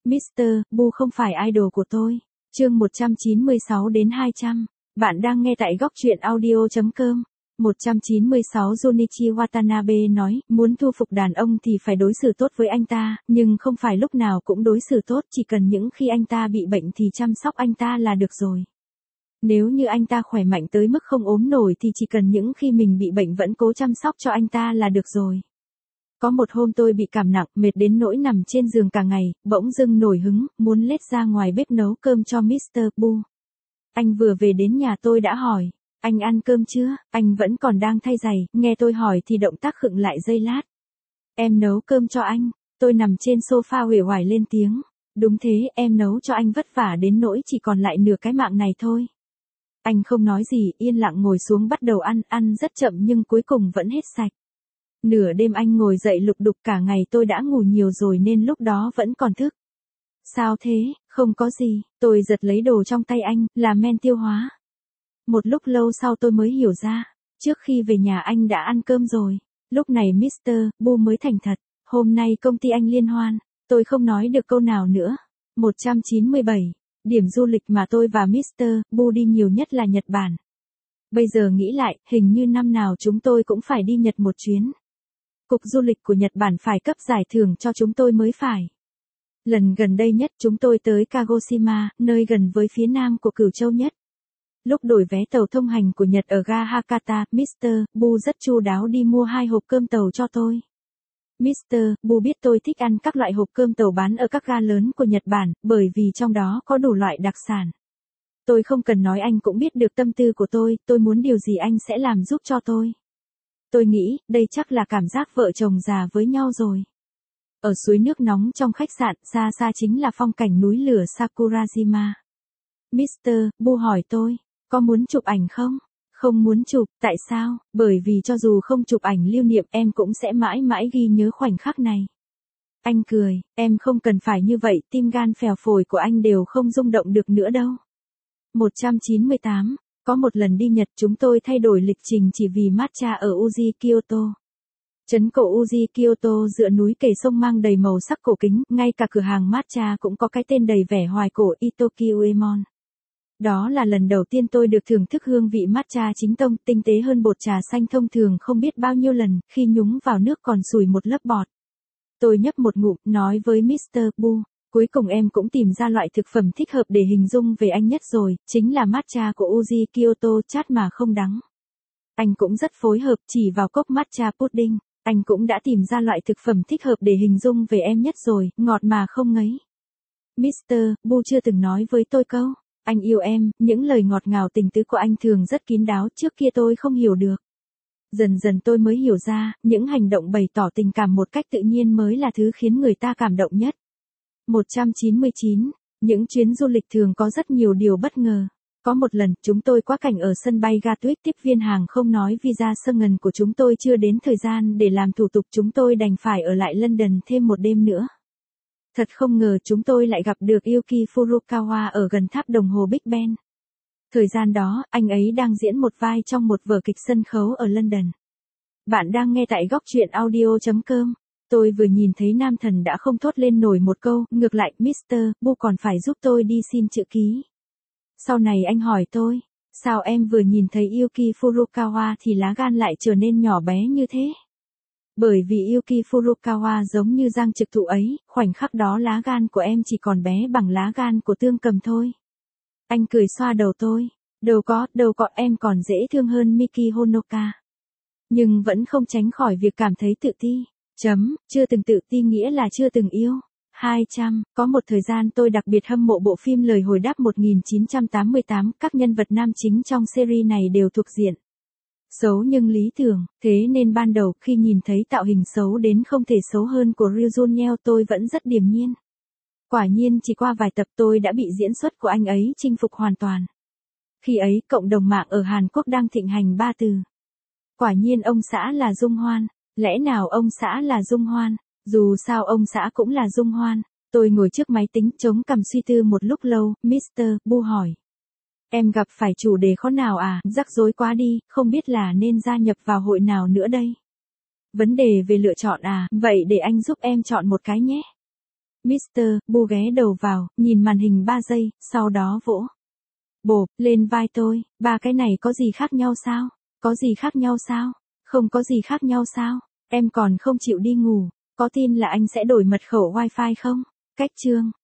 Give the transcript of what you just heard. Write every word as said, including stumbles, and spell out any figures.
mít tơ Bu không phải idol của tôi. Chương một trăm chín mươi sáu đến hai trăm. Bạn đang nghe tại góc truyện audio chấm com. một trăm chín mươi sáu Junichi Watanabe nói, muốn thu phục đàn ông thì phải đối xử tốt với anh ta, nhưng không phải lúc nào cũng đối xử tốt, chỉ cần những khi anh ta bị bệnh thì chăm sóc anh ta là được rồi. Nếu như anh ta khỏe mạnh tới mức không ốm nổi thì chỉ cần những khi mình bị bệnh vẫn cố chăm sóc cho anh ta là được rồi. Có một hôm tôi bị cảm nặng, mệt đến nỗi nằm trên giường cả ngày, bỗng dưng nổi hứng, muốn lết ra ngoài bếp nấu cơm cho mít tơ Bu. Anh vừa về đến nhà tôi đã hỏi, anh ăn cơm chưa? Anh vẫn còn đang thay giày, nghe tôi hỏi thì động tác khựng lại giây lát. Em nấu cơm cho anh. Tôi nằm trên sofa uể oải lên tiếng. Đúng thế, em nấu cho anh vất vả đến nỗi chỉ còn lại nửa cái mạng này thôi. Anh không nói gì, yên lặng ngồi xuống bắt đầu ăn, ăn rất chậm nhưng cuối cùng vẫn hết sạch. Nửa đêm anh ngồi dậy lục đục, cả ngày tôi đã ngủ nhiều rồi nên lúc đó vẫn còn thức. Sao thế? Không có gì, tôi giật lấy đồ trong tay anh, là men tiêu hóa. Một lúc lâu sau tôi mới hiểu ra, trước khi về nhà anh đã ăn cơm rồi. Lúc này mít tơ Bu mới thành thật, hôm nay công ty anh liên hoan, tôi không nói được câu nào nữa. một trăm chín mươi bảy, điểm du lịch mà tôi và mít tơ Bu đi nhiều nhất là Nhật Bản. Bây giờ nghĩ lại, hình như năm nào chúng tôi cũng phải đi Nhật một chuyến. Cục du lịch của Nhật Bản phải cấp giải thưởng cho chúng tôi mới phải. Lần gần đây nhất chúng tôi tới Kagoshima, nơi gần với phía nam của Cửu Châu nhất. Lúc đổi vé tàu thông hành của Nhật ở ga Hakata, mít tơ Bu rất chu đáo đi mua hai hộp cơm tàu cho tôi. mít tơ Bu biết tôi thích ăn các loại hộp cơm tàu bán ở các ga lớn của Nhật Bản, bởi vì trong đó có đủ loại đặc sản. Tôi không cần nói anh cũng biết được tâm tư của tôi, tôi muốn điều gì anh sẽ làm giúp cho tôi. Tôi nghĩ, đây chắc là cảm giác vợ chồng già với nhau rồi. Ở suối nước nóng trong khách sạn, xa xa chính là phong cảnh núi lửa Sakurajima. mít tơ Bu hỏi tôi, có muốn chụp ảnh không? Không muốn chụp, tại sao? Bởi vì cho dù không chụp ảnh lưu niệm em cũng sẽ mãi mãi ghi nhớ khoảnh khắc này. Anh cười, em không cần phải như vậy, tim gan phèo phổi của anh đều không rung động được nữa đâu. một trăm chín mươi tám, có một lần đi Nhật chúng tôi thay đổi lịch trình chỉ vì matcha ở Uji Kyoto. Trấn cổ Uji Kyoto dựa núi kề sông mang đầy màu sắc cổ kính, ngay cả cửa hàng matcha cũng có cái tên đầy vẻ hoài cổ Itoki Uemon. Đó là lần đầu tiên tôi được thưởng thức hương vị matcha chính tông, tinh tế hơn bột trà xanh thông thường không biết bao nhiêu lần, khi nhúng vào nước còn sủi một lớp bọt. Tôi nhấp một ngụm, nói với mít tơ Bu, cuối cùng em cũng tìm ra loại thực phẩm thích hợp để hình dung về anh nhất rồi, chính là matcha của Uji Kyoto, chát mà không đắng. Anh cũng rất phối hợp, chỉ vào cốc matcha pudding, anh cũng đã tìm ra loại thực phẩm thích hợp để hình dung về em nhất rồi, ngọt mà không ngấy. mít tơ Bu chưa từng nói với tôi câu, anh yêu em, những lời ngọt ngào tình tứ của anh thường rất kín đáo, trước kia tôi không hiểu được. Dần dần tôi mới hiểu ra, những hành động bày tỏ tình cảm một cách tự nhiên mới là thứ khiến người ta cảm động nhất. một trăm chín mươi chín, những chuyến du lịch thường có rất nhiều điều bất ngờ. Có một lần, chúng tôi quá cảnh ở sân bay Gatwick, tiếp viên hàng không nói visa Schengen của chúng tôi chưa đến thời gian để làm thủ tục, chúng tôi đành phải ở lại London thêm một đêm nữa. Thật không ngờ chúng tôi lại gặp được Yuki Furukawa ở gần tháp đồng hồ Big Ben. Thời gian đó, anh ấy đang diễn một vai trong một vở kịch sân khấu ở London. Bạn đang nghe tại góc truyện audio chấm com. Tôi vừa nhìn thấy nam thần đã không thốt lên nổi một câu, ngược lại, mít tơ Bu còn phải giúp tôi đi xin chữ ký. Sau này anh hỏi tôi, sao em vừa nhìn thấy Yuki Furukawa thì lá gan lại trở nên nhỏ bé như thế? Bởi vì Yuki Furukawa giống như Giang Trực Thụ ấy, khoảnh khắc đó lá gan của em chỉ còn bé bằng lá gan của Tương Cầm thôi. Anh cười xoa đầu tôi, đâu có, đâu có, em còn dễ thương hơn Miki Honoka. Nhưng vẫn không tránh khỏi việc cảm thấy tự ti. Chấm, chưa từng tự ti nghĩa là chưa từng yêu. hai trăm, có một thời gian tôi đặc biệt hâm mộ bộ phim Lời Hồi Đáp một nghìn chín trăm tám mươi tám, các nhân vật nam chính trong series này đều thuộc diện xấu nhưng lý tưởng, thế nên ban đầu khi nhìn thấy tạo hình xấu đến không thể xấu hơn của Ryu Jun Yeo tôi vẫn rất điềm nhiên. Quả nhiên chỉ qua vài tập tôi đã bị diễn xuất của anh ấy chinh phục hoàn toàn. Khi ấy cộng đồng mạng ở Hàn Quốc đang thịnh hành ba từ. Quả nhiên ông xã là Dung Hoan, lẽ nào ông xã là Dung Hoan, dù sao ông xã cũng là Dung Hoan. Tôi ngồi trước máy tính chống cằm suy tư một lúc lâu, mít tơ Bu hỏi. Em gặp phải chủ đề khó nào à, rắc rối quá đi, không biết là nên gia nhập vào hội nào nữa đây. Vấn đề về lựa chọn à, vậy để anh giúp em chọn một cái nhé. mít tơ Bu ghé đầu vào, nhìn màn hình ba giây, sau đó vỗ bộp lên vai tôi, ba cái này có gì khác nhau sao? Có gì khác nhau sao? Không có gì khác nhau sao? Em còn không chịu đi ngủ, có tin là anh sẽ đổi mật khẩu wifi không? Cách chương